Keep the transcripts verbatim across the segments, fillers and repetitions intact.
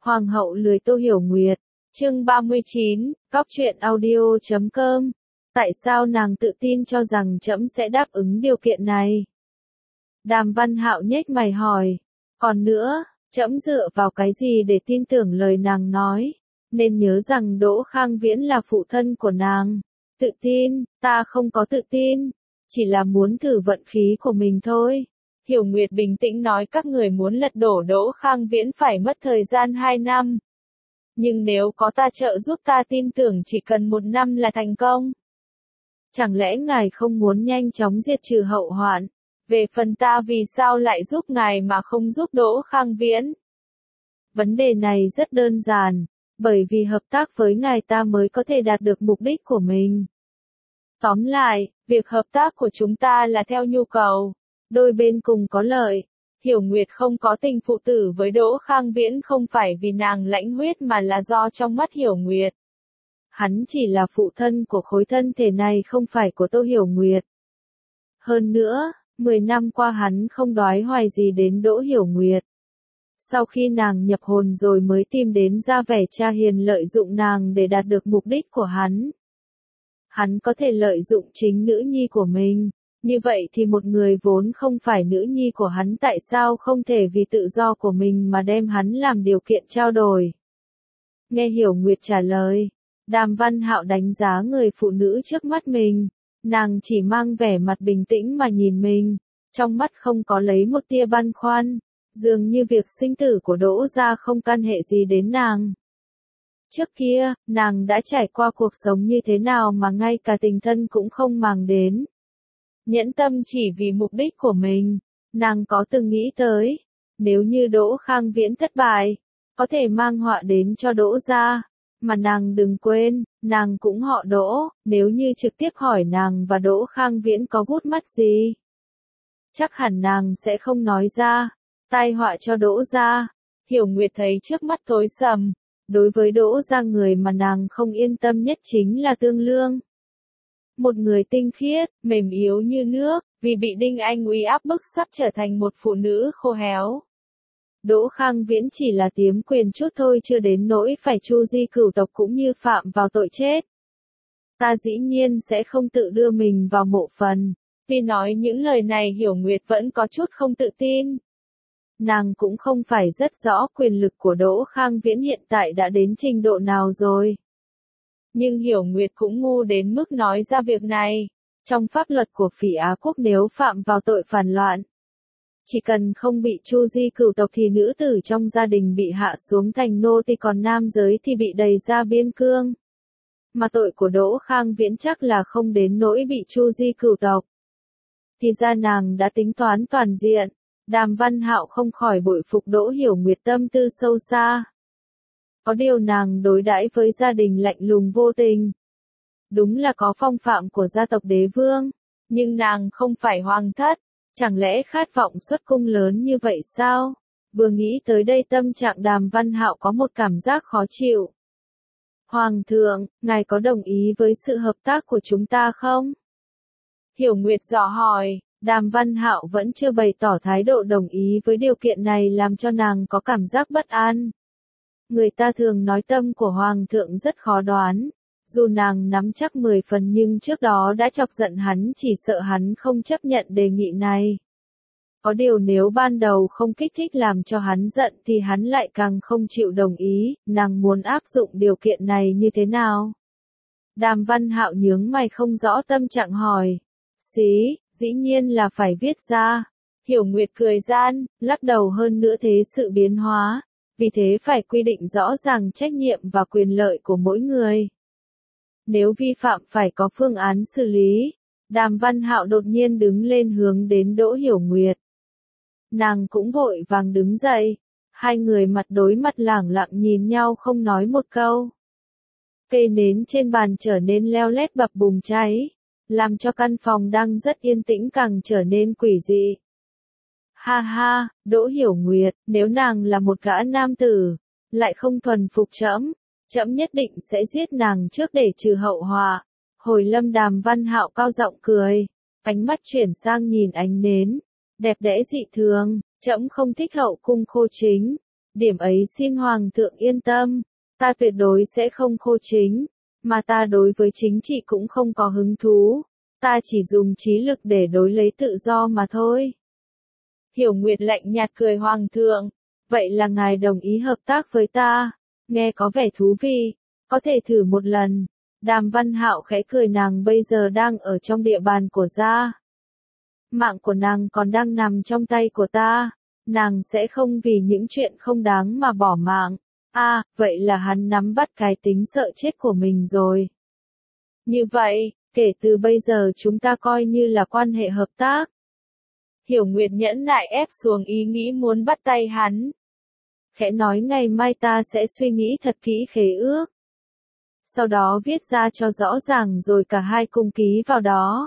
Hoàng hậu lười Tô Hiểu Nguyệt, chương ba mươi chín, cóc truyện audio chấm com. Tại sao nàng tự tin cho rằng trẫm sẽ đáp ứng điều kiện này? Đàm Văn Hạo nhếch mày hỏi. Còn nữa, trẫm dựa vào cái gì để tin tưởng lời nàng nói? Nên nhớ rằng Đỗ Khang Viễn là phụ thân của nàng. Tự tin, ta không có tự tin, chỉ là muốn thử vận khí của mình thôi. Hiểu Nguyệt bình tĩnh nói, các người muốn lật đổ Đỗ Khang Viễn phải mất thời gian hai năm. Nhưng nếu có ta trợ giúp, ta tin tưởng chỉ cần một năm là thành công. Chẳng lẽ ngài không muốn nhanh chóng diệt trừ hậu hoạn? Về phần ta, vì sao lại giúp ngài mà không giúp Đỗ Khang Viễn? Vấn đề này rất đơn giản, bởi vì hợp tác với ngài ta mới có thể đạt được mục đích của mình. Tóm lại, việc hợp tác của chúng ta là theo nhu cầu, đôi bên cùng có lợi. Hiểu Nguyệt không có tình phụ tử với Đỗ Khang Viễn không phải vì nàng lãnh huyết mà là do trong mắt Hiểu Nguyệt. Hắn chỉ là phụ thân của khối thân thể này, không phải của Tô Hiểu Nguyệt. Hơn nữa, mười năm qua hắn không đoái hoài gì đến Đỗ Hiểu Nguyệt. Sau khi nàng nhập hồn rồi mới tìm đến ra vẻ cha hiền lợi dụng nàng để đạt được mục đích của hắn. Hắn có thể lợi dụng chính nữ nhi của mình. Như vậy thì một người vốn không phải nữ nhi của hắn tại sao không thể vì tự do của mình mà đem hắn làm điều kiện trao đổi? Nghe Hiểu Nguyệt trả lời, Đàm Văn Hạo đánh giá người phụ nữ trước mắt mình. Nàng chỉ mang vẻ mặt bình tĩnh mà nhìn mình, trong mắt không có lấy một tia băn khoăn, dường như việc sinh tử của Đỗ gia không can hệ gì đến nàng. Trước kia, nàng đã trải qua cuộc sống như thế nào mà ngay cả tình thân cũng không màng đến. Nhẫn tâm chỉ vì mục đích của mình, nàng có từng nghĩ tới, nếu như Đỗ Khang Viễn thất bại, có thể mang họa đến cho Đỗ gia, mà nàng đừng quên, nàng cũng họ Đỗ, nếu như trực tiếp hỏi nàng và Đỗ Khang Viễn có gút mắt gì, chắc hẳn nàng sẽ không nói ra, tai họa cho Đỗ gia. Hiểu Nguyệt thấy trước mắt tối sầm, đối với Đỗ gia người mà nàng không yên tâm nhất chính là Tương Lương. Một người tinh khiết, mềm yếu như nước, vì bị Đinh Anh uy áp bức sắp trở thành một phụ nữ khô héo. Đỗ Khang Viễn chỉ là tiếm quyền chút thôi, chưa đến nỗi phải chu di cửu tộc cũng như phạm vào tội chết. Ta dĩ nhiên sẽ không tự đưa mình vào mộ phần. Tuy nói những lời này Hiểu Nguyệt vẫn có chút không tự tin. Nàng cũng không phải rất rõ quyền lực của Đỗ Khang Viễn hiện tại đã đến trình độ nào rồi. Nhưng Hiểu Nguyệt cũng ngu đến mức nói ra việc này. Trong pháp luật của Phỉ Á Quốc, nếu phạm vào tội phản loạn, chỉ cần không bị chu di cửu tộc thì nữ tử trong gia đình bị hạ xuống thành nô tỳ, còn nam giới thì bị đày ra biên cương. Mà tội của Đỗ Khang Viễn chắc là không đến nỗi bị chu di cửu tộc. Thì ra nàng đã tính toán toàn diện. Đàm Văn Hạo không khỏi bội phục Đỗ Hiểu Nguyệt tâm tư sâu xa. Có điều nàng đối đãi với gia đình lạnh lùng vô tình. Đúng là có phong phạm của gia tộc đế vương, nhưng nàng không phải hoàng thất, chẳng lẽ khát vọng xuất cung lớn như vậy sao? Vừa nghĩ tới đây tâm trạng Đàm Văn Hạo có một cảm giác khó chịu. Hoàng thượng, ngài có đồng ý với sự hợp tác của chúng ta không? Hiểu Nguyệt dò hỏi. Đàm Văn Hạo vẫn chưa bày tỏ thái độ đồng ý với điều kiện này, làm cho nàng có cảm giác bất an. Người ta thường nói tâm của Hoàng thượng rất khó đoán. Dù nàng nắm chắc mười phần nhưng trước đó đã chọc giận hắn, chỉ sợ hắn không chấp nhận đề nghị này. Có điều nếu ban đầu không kích thích làm cho hắn giận thì hắn lại càng không chịu đồng ý. Nàng muốn áp dụng điều kiện này như thế nào? Đàm Văn Hạo nhướng mày không rõ tâm trạng hỏi. Xí, dĩ nhiên là phải viết ra. Hiểu Nguyệt cười gian, lắc đầu, hơn nữa thế sự biến hóa, vì thế phải quy định rõ ràng trách nhiệm và quyền lợi của mỗi người. Nếu vi phạm phải có phương án xử lý. Đàm Văn Hạo đột nhiên đứng lên hướng đến Đỗ Hiểu Nguyệt. Nàng cũng vội vàng đứng dậy. Hai người mặt đối mặt lẳng lặng nhìn nhau không nói một câu. Cây nến trên bàn trở nên leo lét bập bùng cháy, làm cho căn phòng đang rất yên tĩnh càng trở nên quỷ dị. Ha ha, Đỗ Hiểu Nguyệt, nếu nàng là một gã nam tử, lại không thuần phục trẫm, trẫm nhất định sẽ giết nàng trước để trừ hậu họa. Hồi lâm Đàm Văn Hạo cao giọng cười, ánh mắt chuyển sang nhìn ánh nến, đẹp đẽ dị thường, trẫm không thích hậu cung khô chính, Điểm ấy xin Hoàng thượng yên tâm, ta tuyệt đối sẽ không khô chính, mà ta đối với chính trị cũng không có hứng thú, ta chỉ dùng trí lực để đối lấy tự do mà thôi. Hiểu Nguyệt lạnh nhạt cười Hoàng thượng, vậy là ngài đồng ý hợp tác với ta, nghe có vẻ thú vị, có thể thử một lần. Đàm Văn Hạo khẽ cười, nàng bây giờ đang ở trong địa bàn của gia. Mạng của nàng còn đang nằm trong tay của ta, nàng sẽ không vì những chuyện không đáng mà bỏ mạng. A, à, vậy là hắn nắm bắt cái tính sợ chết của mình rồi. Như vậy, kể từ bây giờ chúng ta coi như là quan hệ hợp tác. Hiểu Nguyệt nhẫn nại ép xuống ý nghĩ muốn bắt tay hắn. Khẽ nói ngày mai ta sẽ suy nghĩ thật kỹ khế ước. Sau đó viết ra cho rõ ràng rồi cả hai cùng ký vào đó.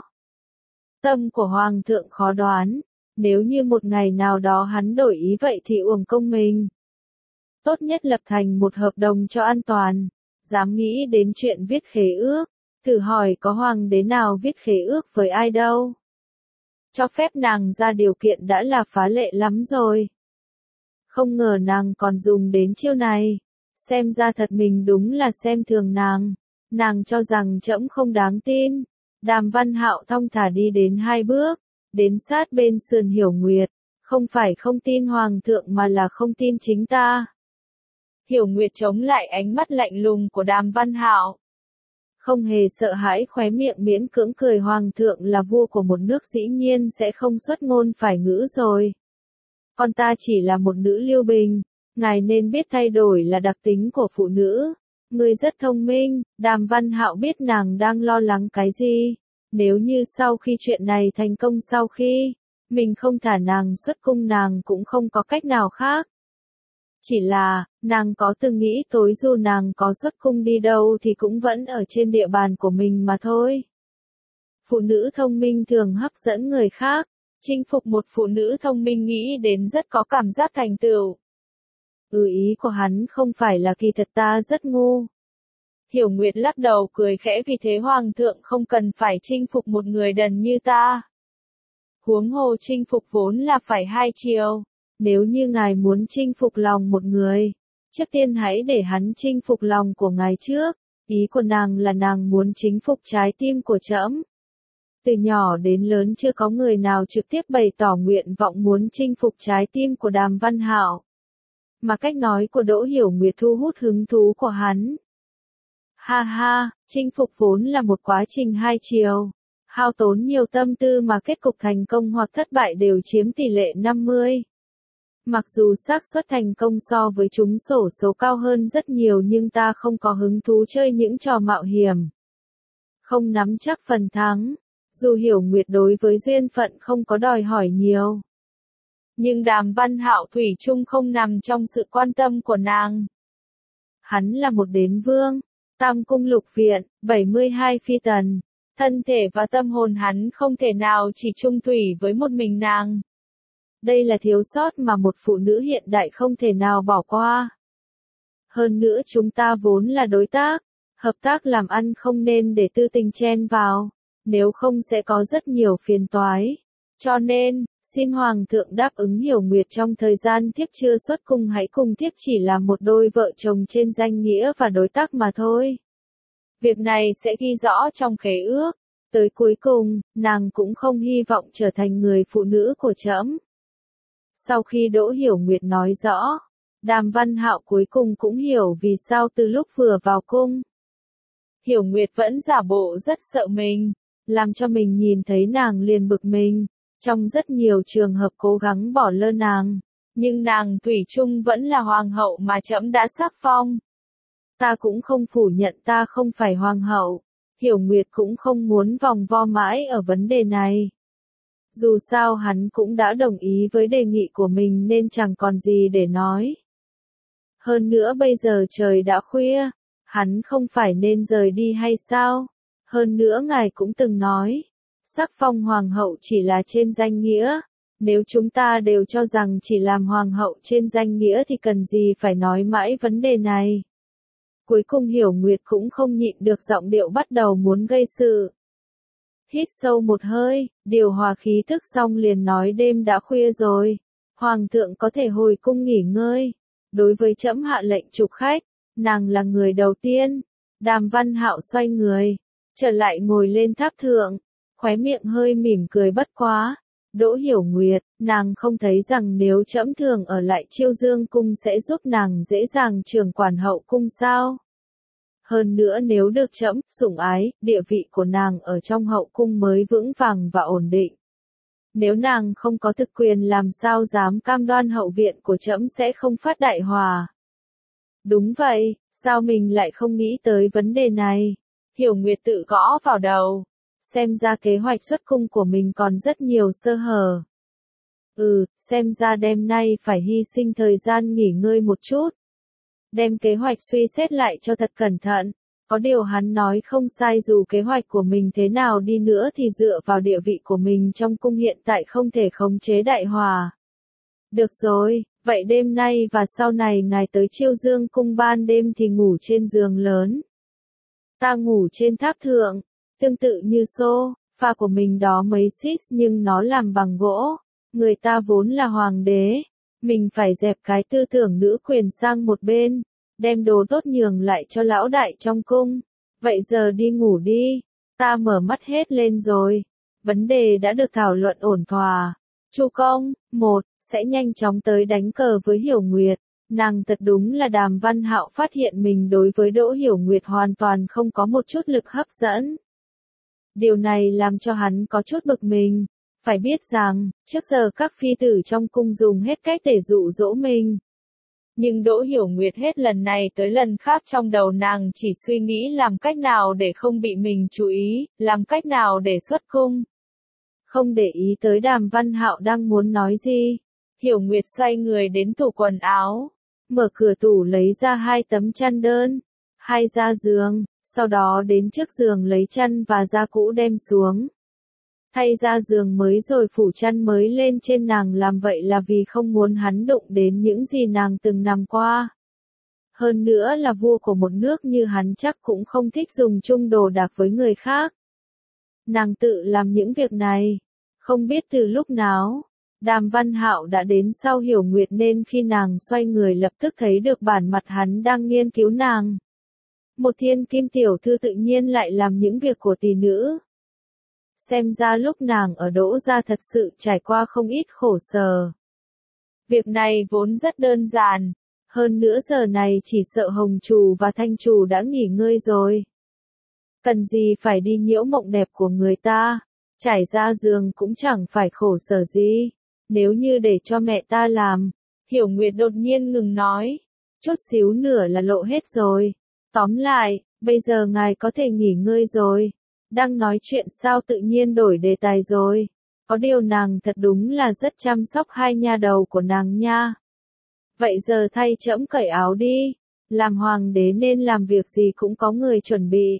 Tâm của Hoàng thượng khó đoán, nếu như một ngày nào đó hắn đổi ý vậy thì uổng công mình. Tốt nhất lập thành một hợp đồng cho an toàn, dám nghĩ đến chuyện viết khế ước, thử hỏi có hoàng đế nào viết khế ước với ai đâu. Cho phép nàng ra điều kiện đã là phá lệ lắm rồi. Không ngờ nàng còn dùng đến chiêu này, xem ra thật mình đúng là xem thường nàng, nàng cho rằng trẫm không đáng tin. Đàm Văn Hạo thong thả đi đến hai bước, đến sát bên sườn Hiểu Nguyệt, không phải không tin Hoàng thượng mà là không tin chính ta. Hiểu Nguyệt chống lại ánh mắt lạnh lùng của Đàm Văn Hạo. Không hề sợ hãi, khóe miệng miễn cưỡng cười, Hoàng thượng là vua của một nước dĩ nhiên sẽ không xuất ngôn phải ngữ rồi. Còn ta chỉ là một nữ Lưu Bình, ngài nên biết thay đổi là đặc tính của phụ nữ. Ngươi rất thông minh, Đàm Văn Hạo biết nàng đang lo lắng cái gì. Nếu như sau khi chuyện này thành công, sau khi mình không thả nàng xuất cung, nàng cũng không có cách nào khác. Chỉ là, nàng có từng nghĩ tối dù nàng có xuất cung đi đâu thì cũng vẫn ở trên địa bàn của mình mà thôi. Phụ nữ thông minh thường hấp dẫn người khác, chinh phục một phụ nữ thông minh nghĩ đến rất có cảm giác thành tựu. Ừ, ý của hắn không phải là kỳ thật ta rất ngu. Hiểu Nguyệt lắc đầu cười khẽ, vì thế Hoàng thượng không cần phải chinh phục một người đần như ta. Huống hồ chinh phục vốn là phải hai chiều. Nếu như ngài muốn chinh phục lòng một người, trước tiên hãy để hắn chinh phục lòng của ngài trước. Ý của nàng là nàng muốn chinh phục trái tim của trẫm. Từ nhỏ đến lớn chưa có người nào trực tiếp bày tỏ nguyện vọng muốn chinh phục trái tim của Đàm Văn Hạo. Mà cách nói của Đỗ Hiểu Nguyệt thu hút hứng thú của hắn. Ha ha, chinh phục vốn là một quá trình hai chiều. Hao tốn nhiều tâm tư mà kết cục thành công hoặc thất bại đều chiếm tỷ lệ năm mươi. Mặc dù xác suất thành công so với chúng xổ số cao hơn rất nhiều, nhưng ta không có hứng thú chơi những trò mạo hiểm. Không nắm chắc phần thắng, dù Hiểu Nguyệt đối với duyên phận không có đòi hỏi nhiều. Nhưng Đàm Văn Hạo thủy chung không nằm trong sự quan tâm của nàng. Hắn là một đế vương, tam cung lục viện, bảy mươi hai phi tần. Thân thể và tâm hồn hắn không thể nào chỉ chung thủy với một mình nàng. Đây là thiếu sót mà một phụ nữ hiện đại không thể nào bỏ qua. Hơn nữa chúng ta vốn là đối tác, hợp tác làm ăn không nên để tư tình chen vào, nếu không sẽ có rất nhiều phiền toái. Cho nên, xin Hoàng thượng đáp ứng Hiểu Nguyệt trong thời gian thiếp chưa xuất cung, hãy cùng thiếp chỉ là một đôi vợ chồng trên danh nghĩa và đối tác mà thôi. Việc này sẽ ghi rõ trong khế ước. Tới cuối cùng, nàng cũng không hy vọng trở thành người phụ nữ của trẫm. Sau khi Đỗ Hiểu Nguyệt nói rõ, Đàm Văn Hạo cuối cùng cũng hiểu vì sao từ lúc vừa vào cung, Hiểu Nguyệt vẫn giả bộ rất sợ mình, làm cho mình nhìn thấy nàng liền bực mình. Trong rất nhiều trường hợp cố gắng bỏ lơ nàng, nhưng nàng thủy chung vẫn là hoàng hậu mà trẫm đã sắc phong. Ta cũng không phủ nhận ta không phải hoàng hậu. Hiểu Nguyệt cũng không muốn vòng vo mãi ở vấn đề này. Dù sao hắn cũng đã đồng ý với đề nghị của mình nên chẳng còn gì để nói. Hơn nữa bây giờ trời đã khuya, hắn không phải nên rời đi hay sao? Hơn nữa ngài cũng từng nói, sắc phong hoàng hậu chỉ là trên danh nghĩa. Nếu chúng ta đều cho rằng chỉ làm hoàng hậu trên danh nghĩa thì cần gì phải nói mãi vấn đề này. Cuối cùng Hiểu Nguyệt cũng không nhịn được giọng điệu bắt đầu muốn gây sự. Hít sâu một hơi, điều hòa khí thức xong liền nói, đêm đã khuya rồi. Hoàng thượng có thể hồi cung nghỉ ngơi. đối với trẫm hạ lệnh chụp khách, nàng là người đầu tiên. Đàm Văn Hạo xoay người, trở lại ngồi lên tháp thượng, khóe miệng hơi mỉm cười bất quá. Đỗ Hiểu Nguyệt, nàng không thấy rằng nếu trẫm thường ở lại Chiêu Dương cung sẽ giúp nàng dễ dàng trưởng quản hậu cung sao? Hơn nữa nếu được trẫm sủng ái, địa vị của nàng ở trong hậu cung mới vững vàng và ổn định. Nếu nàng không có thực quyền làm sao dám cam đoan hậu viện của trẫm sẽ không phát đại hòa. Đúng vậy, sao mình lại không nghĩ tới vấn đề này? Hiểu Nguyệt tự gõ vào đầu. Xem ra kế hoạch xuất cung của mình còn rất nhiều sơ hở. Ừ, xem ra đêm nay phải hy sinh thời gian nghỉ ngơi một chút. Đem kế hoạch suy xét lại cho thật cẩn thận. Có điều hắn nói không sai, dù kế hoạch của mình thế nào đi nữa thì dựa vào địa vị của mình trong cung hiện tại không thể khống chế đại hòa. Được rồi, vậy đêm nay và sau này ngài tới Chiêu Dương cung ban đêm thì ngủ trên giường lớn. Ta ngủ trên tháp thượng, tương tự như xô, pha của mình đó mấy xít nhưng nó làm bằng gỗ. Người ta vốn là hoàng đế, mình phải dẹp cái tư tưởng nữ quyền sang một bên, đem đồ tốt nhường lại cho lão đại trong cung. Vậy giờ đi ngủ đi, ta mở mắt hết lên rồi. Vấn đề đã được thảo luận ổn thỏa. Chu Công, một, sẽ nhanh chóng tới đánh cờ với Hiểu Nguyệt. Nàng thật đúng là Đàm Văn Hạo phát hiện mình đối với Đỗ Hiểu Nguyệt hoàn toàn không có một chút lực hấp dẫn. Điều này làm cho hắn có chút bực mình. Phải biết rằng, trước giờ các phi tử trong cung dùng hết cách để dụ dỗ mình. Nhưng Đỗ Hiểu Nguyệt hết lần này tới lần khác trong đầu nàng chỉ suy nghĩ làm cách nào để không bị mình chú ý, làm cách nào để xuất cung. Không để ý tới Đàm Văn Hạo đang muốn nói gì. Hiểu Nguyệt xoay người đến tủ quần áo, mở cửa tủ lấy ra hai tấm chăn đơn, hai da giường, sau đó đến trước giường lấy chăn và da cũ đem xuống. Thay ra giường mới rồi phủ chăn mới lên trên nàng, làm vậy là vì không muốn hắn đụng đến những gì nàng từng nằm qua. Hơn nữa là vua của một nước như hắn chắc cũng không thích dùng chung đồ đạc với người khác. Nàng tự làm những việc này, không biết từ lúc nào, Đàm Văn Hạo đã đến sau Hiểu Nguyệt nên khi nàng xoay người lập tức thấy được bản mặt hắn đang nghiên cứu nàng. Một thiên kim tiểu thư tự nhiên lại làm những việc của tỷ nữ. Xem ra lúc nàng ở Đỗ gia thật sự trải qua không ít khổ sở. Việc này vốn rất đơn giản, hơn nữa giờ này chỉ sợ Hồng Trù và Thanh Trù đã nghỉ ngơi rồi. Cần gì phải đi nhiễu mộng đẹp của người ta, trải ra giường cũng chẳng phải khổ sở gì. Nếu như để cho mẹ ta làm, Hiểu Nguyệt đột nhiên ngừng nói, chút xíu nữa là lộ hết rồi. Tóm lại, bây giờ ngài có thể nghỉ ngơi rồi. Đang nói chuyện sao tự nhiên đổi đề tài rồi. Có điều nàng thật đúng là rất chăm sóc hai nha đầu của nàng nha. Vậy giờ thay trẫm cởi áo đi. Làm hoàng đế nên làm việc gì cũng có người chuẩn bị.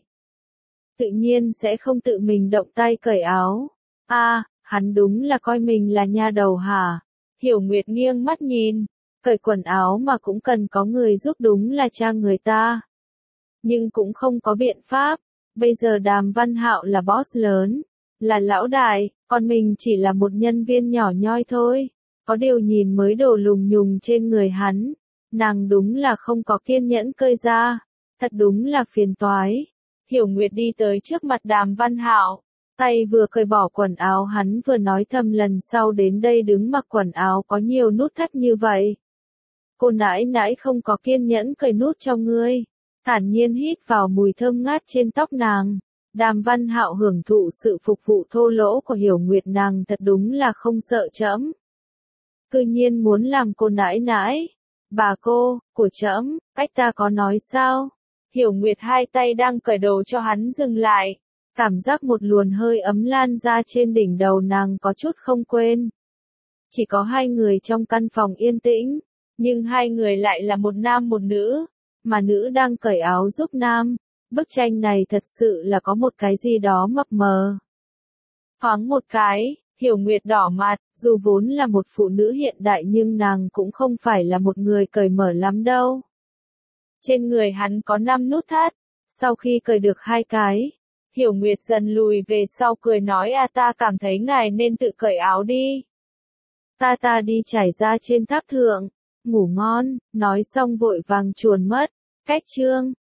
Tự nhiên sẽ không tự mình động tay cởi áo. A, à, hắn đúng là coi mình là nha đầu hả? Hiểu Nguyệt nghiêng mắt nhìn. Cởi quần áo mà cũng cần có người giúp, đúng là cha người ta. Nhưng cũng không có biện pháp. Bây giờ Đàm Văn Hạo là boss lớn, là lão đại, còn mình chỉ là một nhân viên nhỏ nhoi thôi. Có điều nhìn mới đồ lùng nhùng trên người hắn, nàng đúng là không có kiên nhẫn cơi ra, thật đúng là phiền toái. Hiểu Nguyệt đi tới trước mặt Đàm Văn Hạo, tay vừa cởi bỏ quần áo hắn vừa nói thầm lần sau đến đây đứng mặc quần áo có nhiều nút thắt như vậy. Cô nãi nãi không có kiên nhẫn cởi nút cho ngươi. Thản nhiên hít vào mùi thơm ngát trên tóc nàng. Đàm Văn Hạo hưởng thụ sự phục vụ thô lỗ của Hiểu Nguyệt, nàng thật đúng là không sợ trẫm. Cư nhiên muốn làm cô nãi nãi. Bà cô, của trẫm, cách ta có nói sao? Hiểu Nguyệt hai tay đang cởi đồ cho hắn dừng lại. Cảm giác một luồn hơi ấm lan ra trên đỉnh đầu nàng có chút không quên. Chỉ có hai người trong căn phòng yên tĩnh, nhưng hai người lại là một nam một nữ. Mà nữ đang cởi áo giúp nam. Bức tranh này thật sự là có một cái gì đó mập mờ. Thoáng một cái, Hiểu Nguyệt đỏ mặt, dù vốn là một phụ nữ hiện đại nhưng nàng cũng không phải là một người cởi mở lắm đâu. Trên người hắn có năm nút thắt, sau khi cởi được hai cái, Hiểu Nguyệt dần lùi về sau cười nói, à ta cảm thấy ngài nên tự cởi áo đi. Ta ta đi trải ra trên tháp thượng. ngủ ngon, nói xong vội vàng chuồn mất. Cách chương